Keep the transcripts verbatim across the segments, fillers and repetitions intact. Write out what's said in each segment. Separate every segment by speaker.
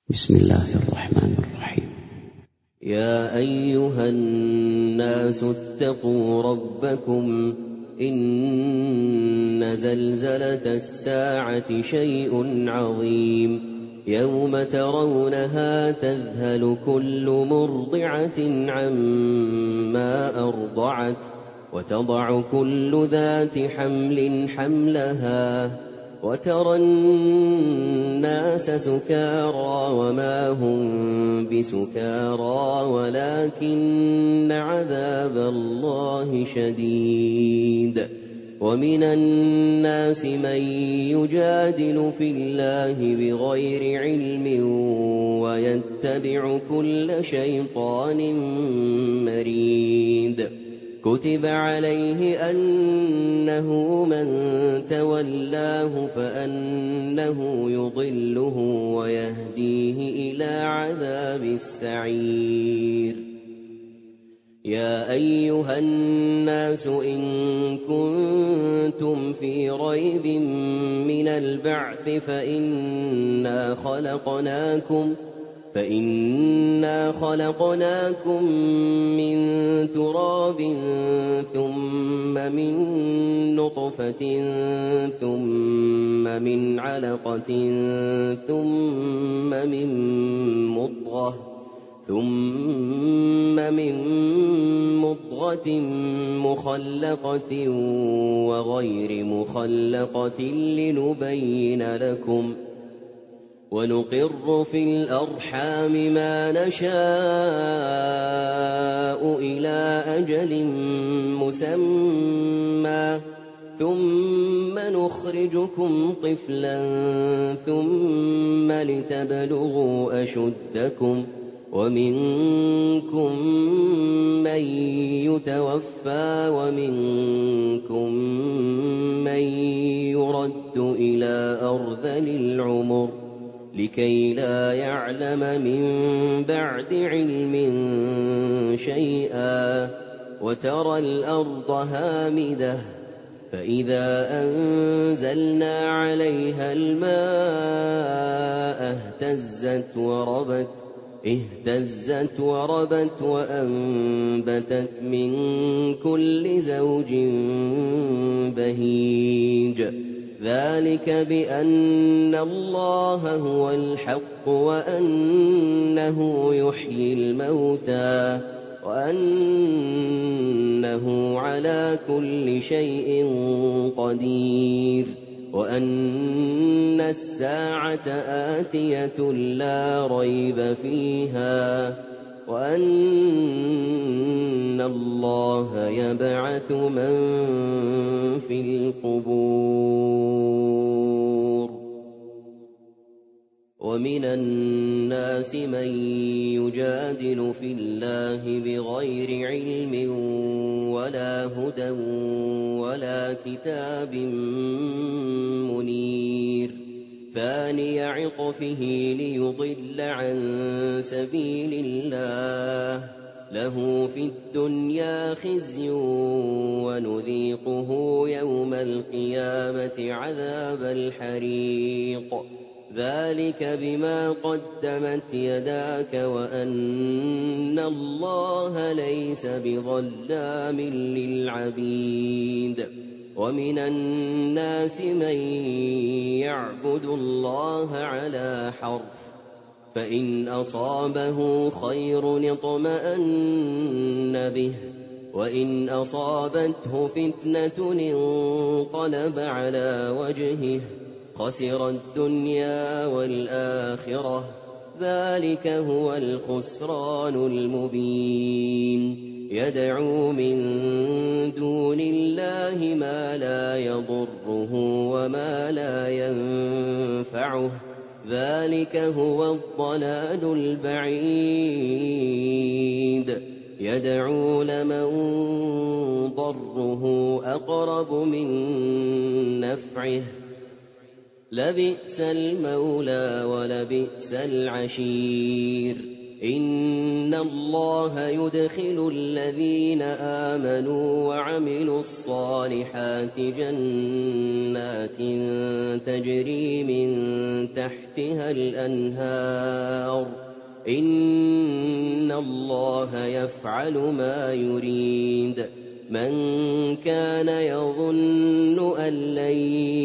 Speaker 1: بسم الله الرحمن الرحيم.
Speaker 2: يا أيها الناس اتقوا ربكم إن زلزلة الساعة شيء عظيم يوم ترونها تذهل كل مرضعة عما أرضعت وتضع كل ذات حمل حملها وترى الناس سكارى وما هم بسكارى ولكن عذاب الله شديد. ومن الناس من يجادل في الله بغير علم ويتبع كل شيطان مريد. كتب عليه أنه من تولاه فأنه يضله ويهديه إلى عذاب السعير. يا أيها الناس إن كنتم في ريب من البعث فإنا خلقناكم فإنا خلقناكم من تراب ثم من نطفة ثم من علقة ثم من مضغة ثم من مضغة مخلقة وغير مخلقة لنبين لكم ونقر في الأرحام ما نشاء إلى أجل مسمى ثم نخرجكم طفلا ثم لتبلغوا أشدكم ومنكم من يتوفى ومنكم من يرد إلى أرذل العمر لكي لا يعلم من بعد علم شيئا. وترى الأرض هامدة فإذا أنزلنا عليها الماء اهتزت وربت اهتزت وربت وأنبتت من كل زوج بهيج. ذلك بأن الله هو الحق وأنه يحيي الموتى وأنه على كل شيء قدير وأن الساعة آتية لا ريب فيها وأن الله يبعث من في القبور. ومن الناس من يجادل في الله بغير علم ولا هدى ولا كتاب منير ثاني عطفه ليضل عن سبيل الله له في الدنيا خزي ونذيقه يوم القيامة عذاب الحريق. ذلك بما قدمت يداك وأن الله ليس بظلام للعبيد. ومن الناس من يعبد الله على حرف فإن أصابه خير اطمأن به وإن أصابته فتنة انقلب على وجهه خسر الدنيا والآخرة ذلك هو الخسران المبين. يدعو من دون الله ما لا يضره وما لا ينفعه ذلك هو الضلال البعيد. يدعو لمن ضره أقرب من نفعه لبئس المولى ولبئس العشير. إن الله يدخل الذين آمنوا وعملوا الصالحات جنات تجري من تحتها الأنهار إن الله يفعل ما يريد من كان يظن أن لن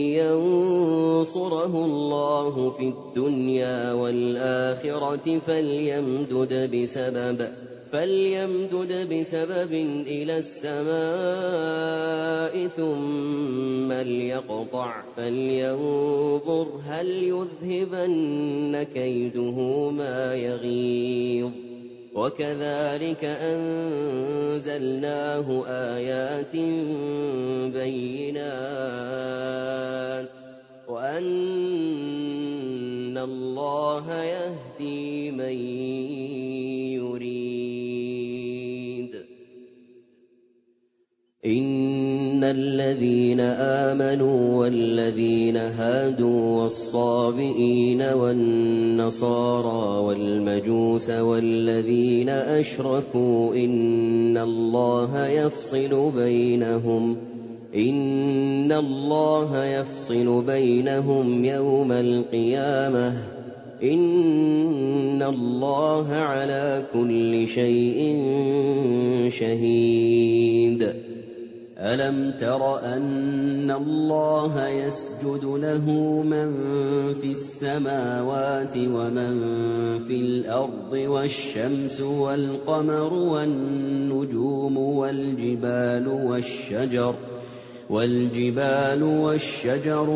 Speaker 2: ينصره الله في الدنيا والآخرة فليمدد بسبب فليمدد بسبب إلى السماء ثم ليقطع فلينظر هل يذهبن كيده ما يغيظ وكذلك أنزلناه آيات بينات وأن الله يهدي من يريد إن الذين آمنوا والذين هادوا والصابئين والنصارى والمجوس والذين أشركوا إن الله يفصل بينهم إن الله يفصل بينهم يوم القيامة إن الله على كل شيء شهيد ألم تر أن الله يسجد له من في السماوات ومن في الأرض والشمس والقمر والنجوم والجبال والشجر والجبال والشجر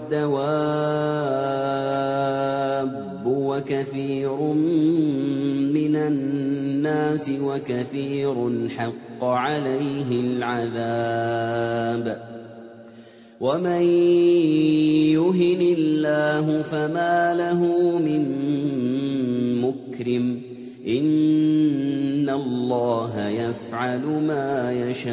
Speaker 2: والدواب وكثير من الناس وكثير حق عليه العذاب ومن يهن الله فما له من مكرم إن الله يفعل ما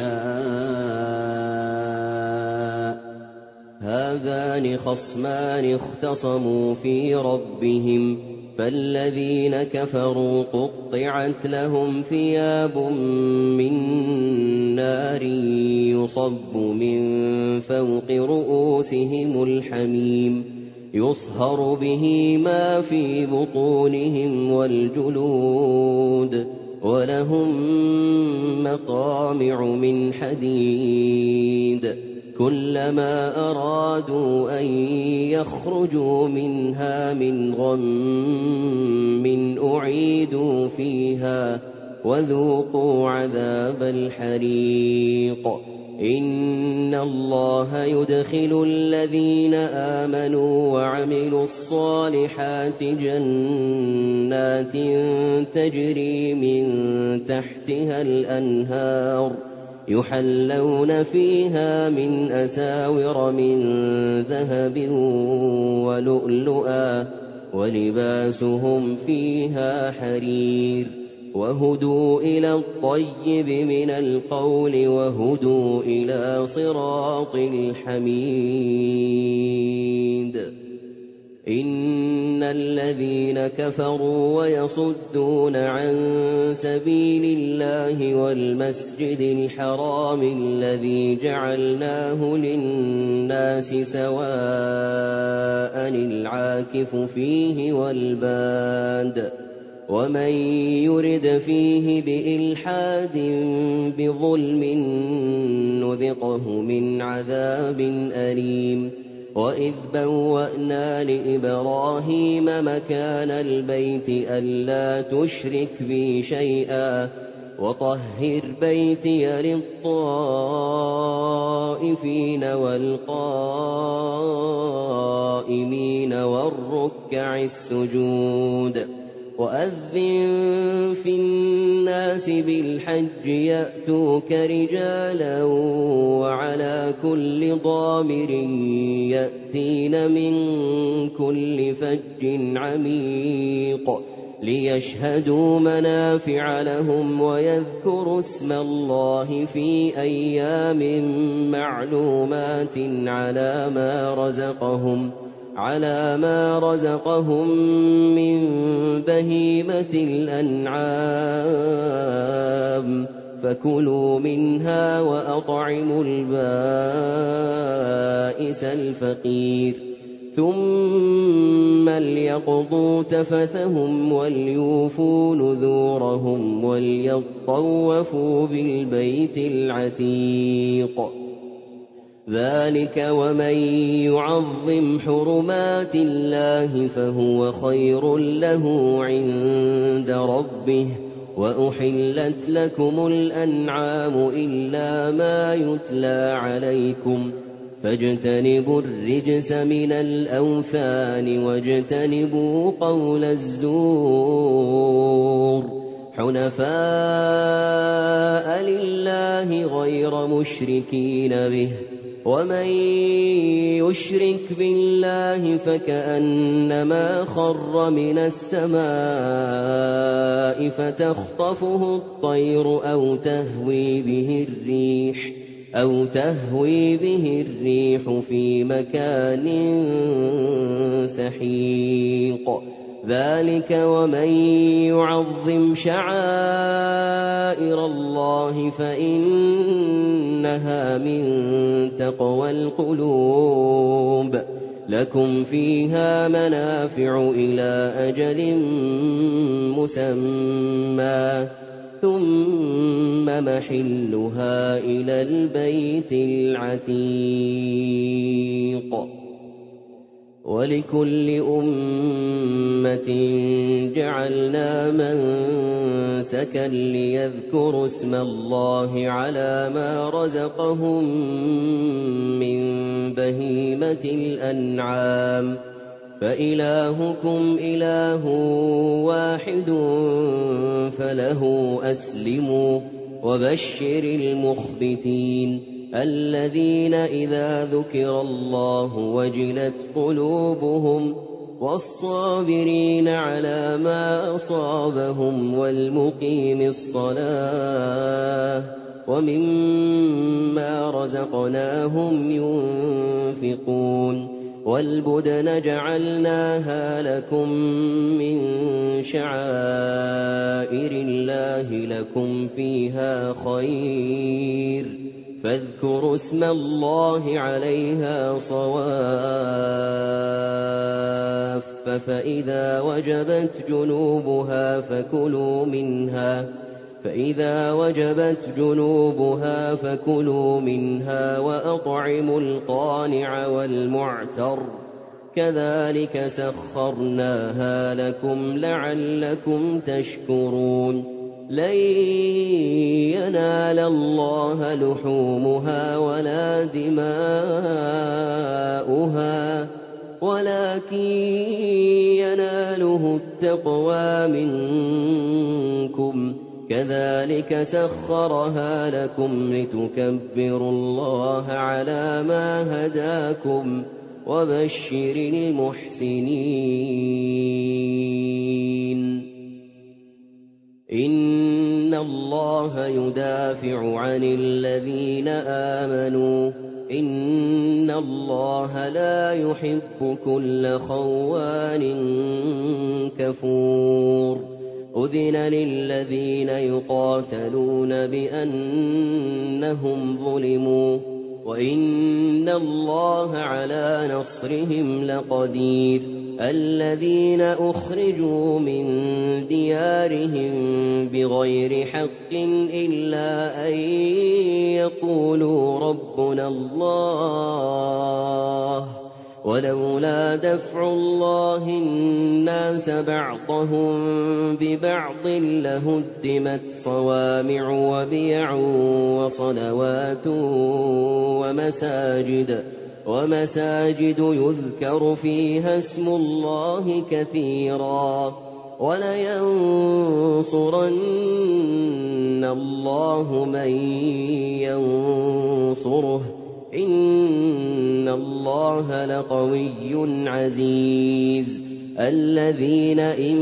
Speaker 2: يشاء هذان خصمان اختصموا في ربهم فالذين كفروا قطعت لهم ثياب من نار يصب من فوق رؤوسهم الحميم يصهر به ما في بطونهم والجلود ولهم مقامع من حديد كلما أرادوا أن يخرجوا منها من غم أعيدوا فيها وذوقوا عذاب الحريق إن الله يدخل الذين آمنوا وعملوا الصالحات جنات تجري من تحتها الأنهار يحلون فيها من أساور من ذهب ولؤلؤا ولباسهم فيها حرير وهدوا إلى الطيب من القول وهدوا إلى صراط الحميد إن الذين كفروا ويصدون عن سبيل الله والمسجد الحرام الذي جعلناه للناس سواء العاكف فيه والباد ومن يرد فيه بإلحاد بظلم نذقه من عذاب أليم وإذ بوأنا لإبراهيم مكان البيت ألا تشرك بي شيئا وطهر بيتي للطائفين والقائمين والركع السجود وأذن في الناس بالحج يأتوك رجالا وعلى كل ضامر يأتين من كل فج عميق ليشهدوا منافع لهم ويذكروا اسم الله في أيام معلومات على ما رزقهم على ما رزقهم من بهيمة الأنعام فكلوا منها وأطعموا البائس الفقير ثم ليقضوا تفثهم وليوفوا نذورهم وليطوفوا بالبيت العتيق ذلك ومن يعظم حرمات الله فهو خير له عند ربه وأحلت لكم الأنعام إلا ما يتلى عليكم فاجتنبوا الرجس من الأوثان واجتنبوا قول الزور حنفاء لله غير مشركين به ومن يشرك بالله فكأنما خر من السماء فتخطفه الطير أو تهوي به الريح أو تهوي به الريح في مكان سحيق ذلك ومن يعظم شعائر الله فإنها من تقوى القلوب لكم فيها منافع إلى أجل مسمى ثم محلها إلى البيت العتيق ولكل أمة جعلنا منسكا ليذكروا اسم الله على ما رزقهم من بهيمة الأنعام فإلهكم إله واحد فله أسلموا وبشر المخبتين الذين إذا ذكر الله وجلت قلوبهم والصابرين على ما أصابهم والمقيم الصلاة ومما رزقناهم ينفقون والبدن جعلناها لكم من شعائر الله لكم فيها خير فاذكروا اسم الله عليها صواف فإذا وجبت جنوبها فكلوا منها فإذا وجبت جنوبها فكلوا منها وأطعموا القانع والمعتر كذلك سخرناها لكم لعلكم تشكرون لن ينال الله لحومها ولا دماؤها ولكن يناله التقوى منكم كذلك سخرها لكم لتكبروا الله على ما هداكم وبشر المحسنين إن الله يدافع عن الذين آمنوا إن الله لا يحب كل خوان كفور أذن للذين يقاتلون بأنهم ظلموا وإن الله على نصرهم لقدير الذين أخرجوا من ديارهم بغير حق إلا أن يقولوا ربنا الله ولولا دفع الله الناس بعضهم ببعض لهدمت صوامع وبيع وصلوات ومساجد ومساجد يذكر فيها اسم الله كثيرا ولينصرن الله من ينصره إن الله لقوي عزيز الذين إن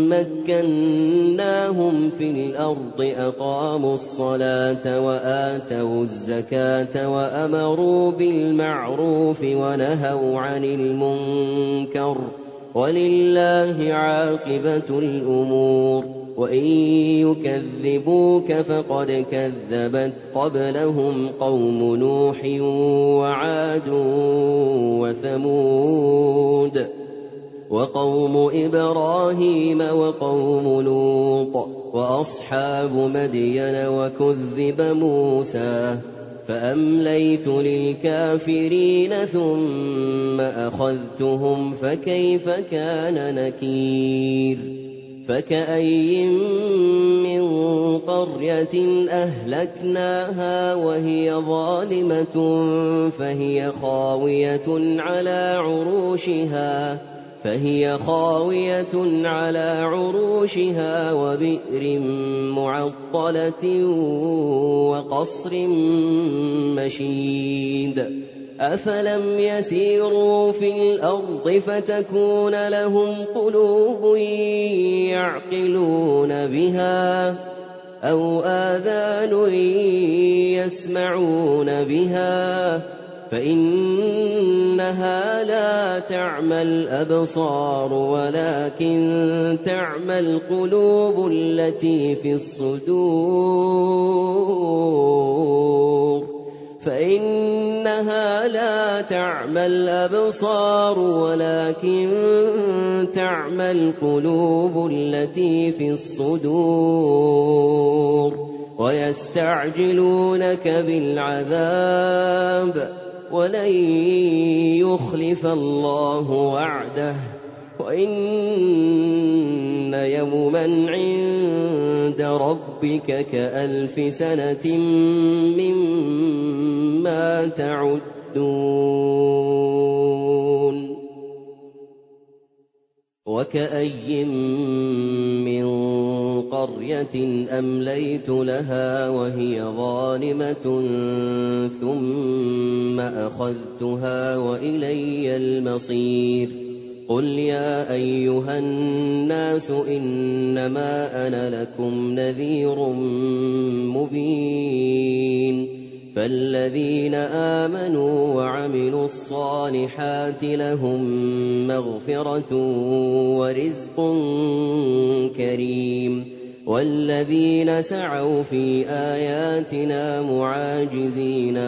Speaker 2: مكناهم في الأرض أقاموا الصلاة وآتوا الزكاة وأمروا بالمعروف ونهوا عن المنكر وَلِلَّهِ عَاقِبَةُ الْأُمُورِ وَإِن يُكَذِّبُوكَ فَقَدْ كَذَّبَتْ قَبْلَهُمْ قَوْمُ نُوحٍ وَعَادٌ وَثَمُودُ وَقَوْمُ إِبْرَاهِيمَ وَقَوْمُ لُوطٍ وَأَصْحَابُ مَدْيَنَ وَكُذِّبَ مُوسَىٰ فَأَمْلَيْتُ لِلْكَافِرِينَ ثُمَّ أَخَذْتُهُمْ فَكَيْفَ كَانَ نَكِيرِ فَكَأَيِّن مِّن قَرْيَةٍ أَهْلَكْنَاهَا وَهِيَ ظَالِمَةٌ فَهِيَ خَاوِيَةٌ عَلَىٰ عُرُوشِهَا فهي خاوية على عروشها وبئر معطلة وقصر مشيد أفلم يسيروا في الأرض فتكون لهم قلوب يعقلون بها أو آذان يسمعون بها فإنها لا تعمى الأبصار ولكن تعمى القلوب التي في الصدور فإنها لا تعمى الأبصار ولكن تعمى القلوب التي في الصدور ويستعجلونك بالعذاب ولن يخلف الله وعده وإن يوما عند ربك كألف سنة مما تعدون وكأي من قرية أمليت لها وهي ظالمة ثم أخذتها وإلي المصير قل يا أيها الناس إنما أنا لكم نذير مبين فالذين آمنوا وعملوا الصالحات لهم مغفرة ورزق كريم والذين سعوا في آياتنا معاجزين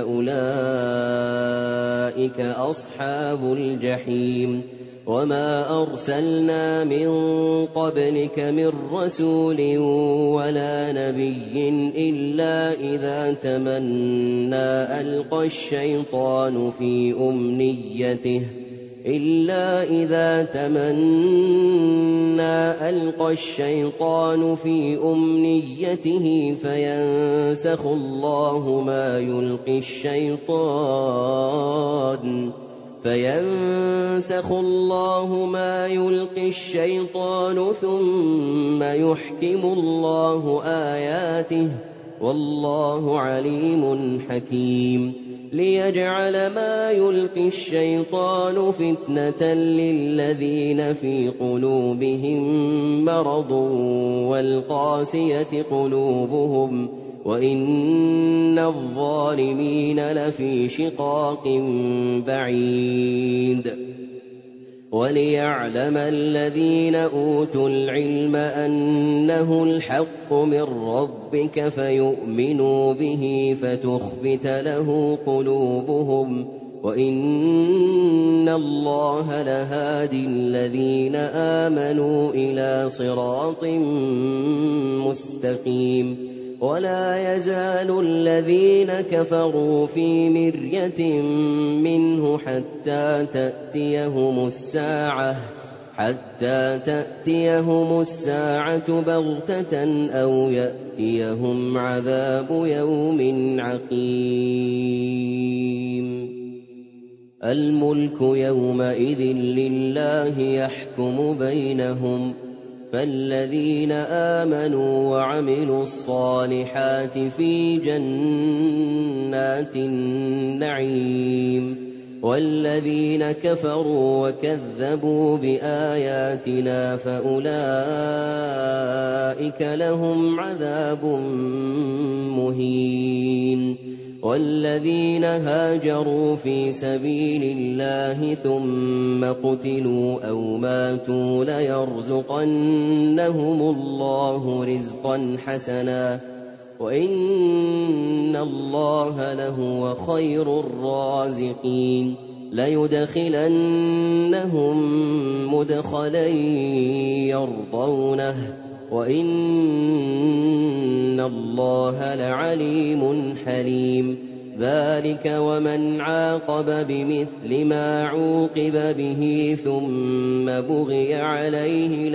Speaker 2: أولئك أصحاب الجحيم وما أرسلنا من قبلك من رسول ولا نبي إلا إذا تمنى ألقى الشيطان في أمنيته إلا إذا تمنى ألقى الشيطان في أمنيته فينسخ الله ما يلقي الشيطان فينسخ الله ما يلقي الشيطان ثم يحكم الله آياته والله عليم حكيم ليجعل ما يلقي الشيطان فتنة للذين في قلوبهم مرض والقاسية قلوبهم وإن الظالمين لفي شقاق بعيد وليعلم الذين أوتوا العلم أنه الحق من ربك فيؤمنوا به فتخبت له قلوبهم وإن الله لهادي الذين آمنوا إلى صراط مستقيم ولا يزال الذين كفروا في مرية منه حتى تأتيهم الساعة حتى تأتيهم الساعة بغتة أو يأتيهم عذاب يوم عقيم الملك يومئذ لله يحكم بينهم فالذين آمنوا وعملوا الصالحات في جنات النعيم والذين كفروا وكذبوا بآياتنا فأولئك لهم عذاب مهين والذين هاجروا في سبيل الله ثم قتلوا أو ماتوا ليرزقنهم الله رزقا حسنا وإن الله لهو خير الرازقين ليدخلنهم مدخلا يرضونه وإن الله لعليم حليم ذلك ومن عاقب بمثل ما عوقب به ثم بغي عليه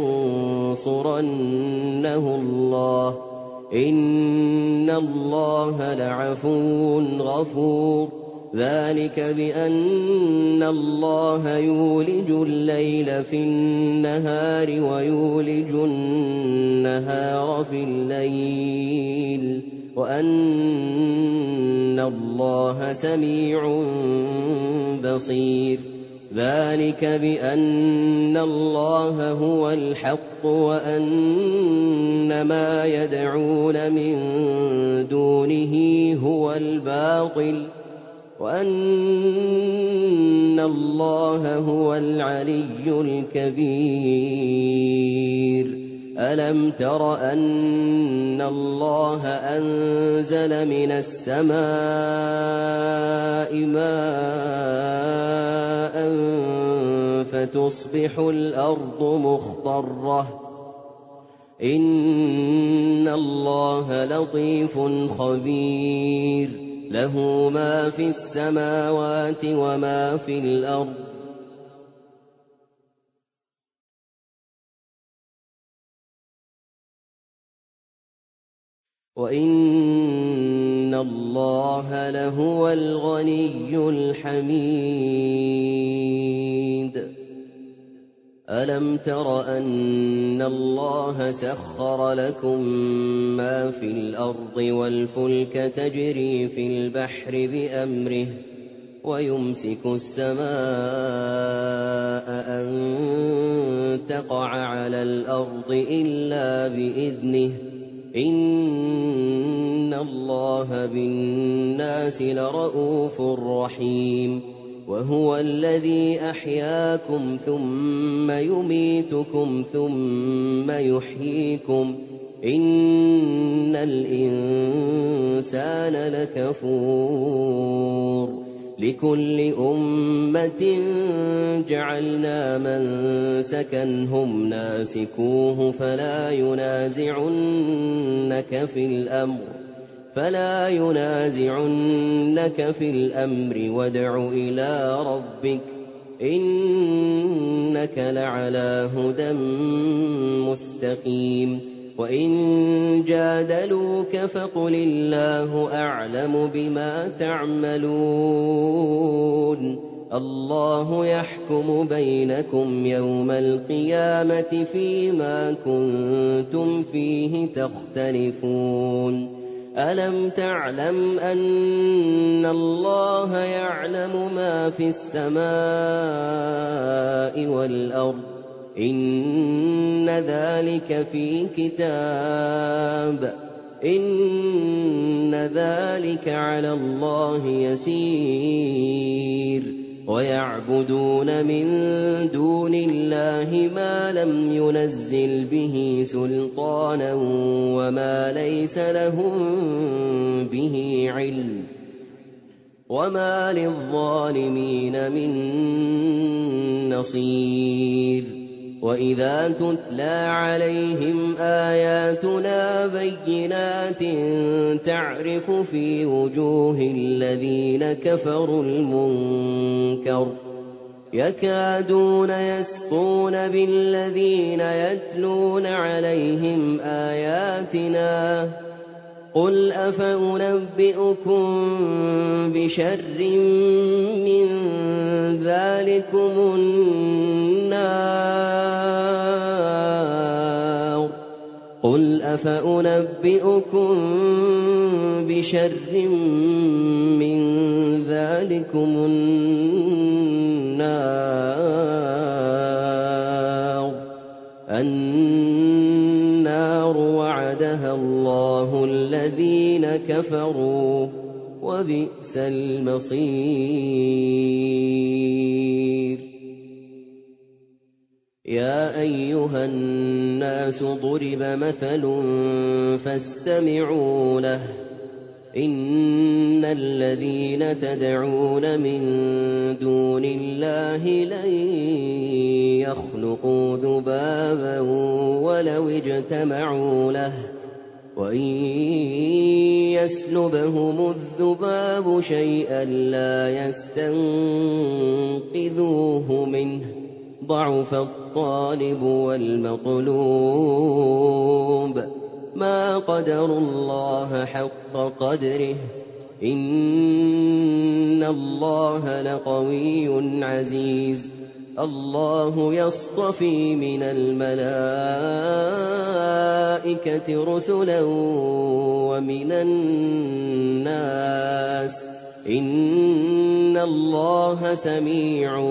Speaker 2: لينصرنه الله إن الله لعفو غفور ذلك بأن الله يولج الليل في النهار ويولج النهار في الليل وأن الله سميع بصير ذلك بأن الله هو الحق وأن ما يدعون من دونه هو الباطل وأن الله هو العلي الكبير ألم تر أن الله أنزل من السماء ماء فتصبح الأرض مخضرة إن الله لطيف خبير له ما في السماوات وما في الأرض وإن الله لهو الغني الحميد ألم تر أن الله سخر لكم ما في الأرض والفلك تجري في البحر بأمره ويمسك السماء أن تقع على الأرض إلا بإذنه إن الله بالناس لرءوف رحيم وهو الذي أحياكم ثم يميتكم ثم يحييكم إن الإنسان لكفور لكل أمة جعلنا منسكا هم ناسكوه فلا ينازعنك في الأمر فلا ينازعنك في الأمر وادع إلى ربك إنك لعلى هدى مستقيم وإن جادلوك فقل الله أعلم بما تعملون الله يحكم بينكم يوم القيامة فيما كنتم فيه تختلفون ألم تعلم أن الله يعلم ما في السماء والأرض إن ذلك في كتاب إن ذلك على الله يسير ويعبدون من دون الله ما لم ينزل به سلطانا وما ليس لهم به علم وما للظالمين من نصير وإذا تتلى عليهم آياتنا بينات تعرف في وجوه الذين كفروا المنكر يكادون يسطون بالذين يتلون عليهم آياتنا قل أفأنبئكم بشر من ذلكم النار قل أفأنبئكم بشر من ذلكم النار النار وعدها الله الذين كفروا وبئس المصير. يا أيها الناس ضرب مثل فاستمعوا له إن الذين تدعون من دون الله لن يخلقوا ذبابا ولو اجتمعوا له وإن يسلبهم الذباب شيئا لا يستنقذوه منه ضعف الطالب والمطلوب ما قدروا الله حق قدره إن الله لقوي عزيز. الله يصطفي من الملائكة رسلا ومن الناس إن الله سميع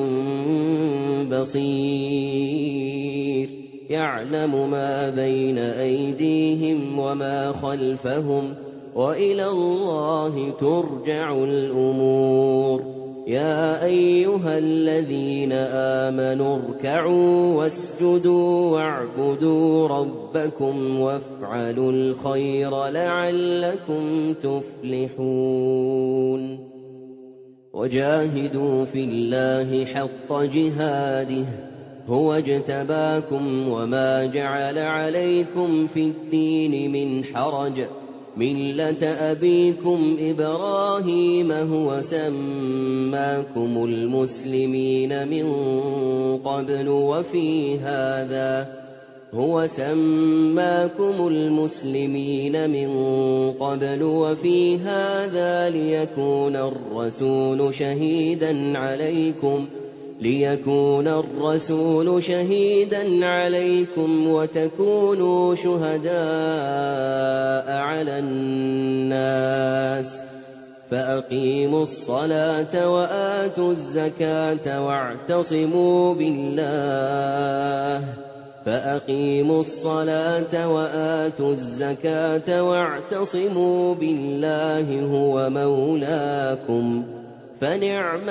Speaker 2: بصير. يعلم ما بين أيديهم وما خلفهم وإلى الله ترجع الأمور. يا أيها الذين آمنوا اركعوا واسجدوا واعبدوا ربكم وافعلوا الخير لعلكم تفلحون. وجاهدوا في الله حق جهاده هو اجتباكم وما جعل عليكم في الدين من حرج ملة أبيكم إبراهيم هو سماكم المسلمين من قبل وفي هذا هو سماكم المسلمين من قبل وفي هذا ليكون الرسول شهيدا عليكم ليكون الرسول شهيدا عليكم وتكونوا شهداء على الناس. فأقيموا الصلاة وآتوا الزكاة واعتصموا بالله فأقيموا الصلاة وآتوا الزكاة واعتصموا بالله هو مولاكم فنعم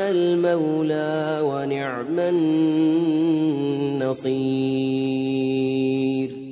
Speaker 2: المولى ونعم النصير.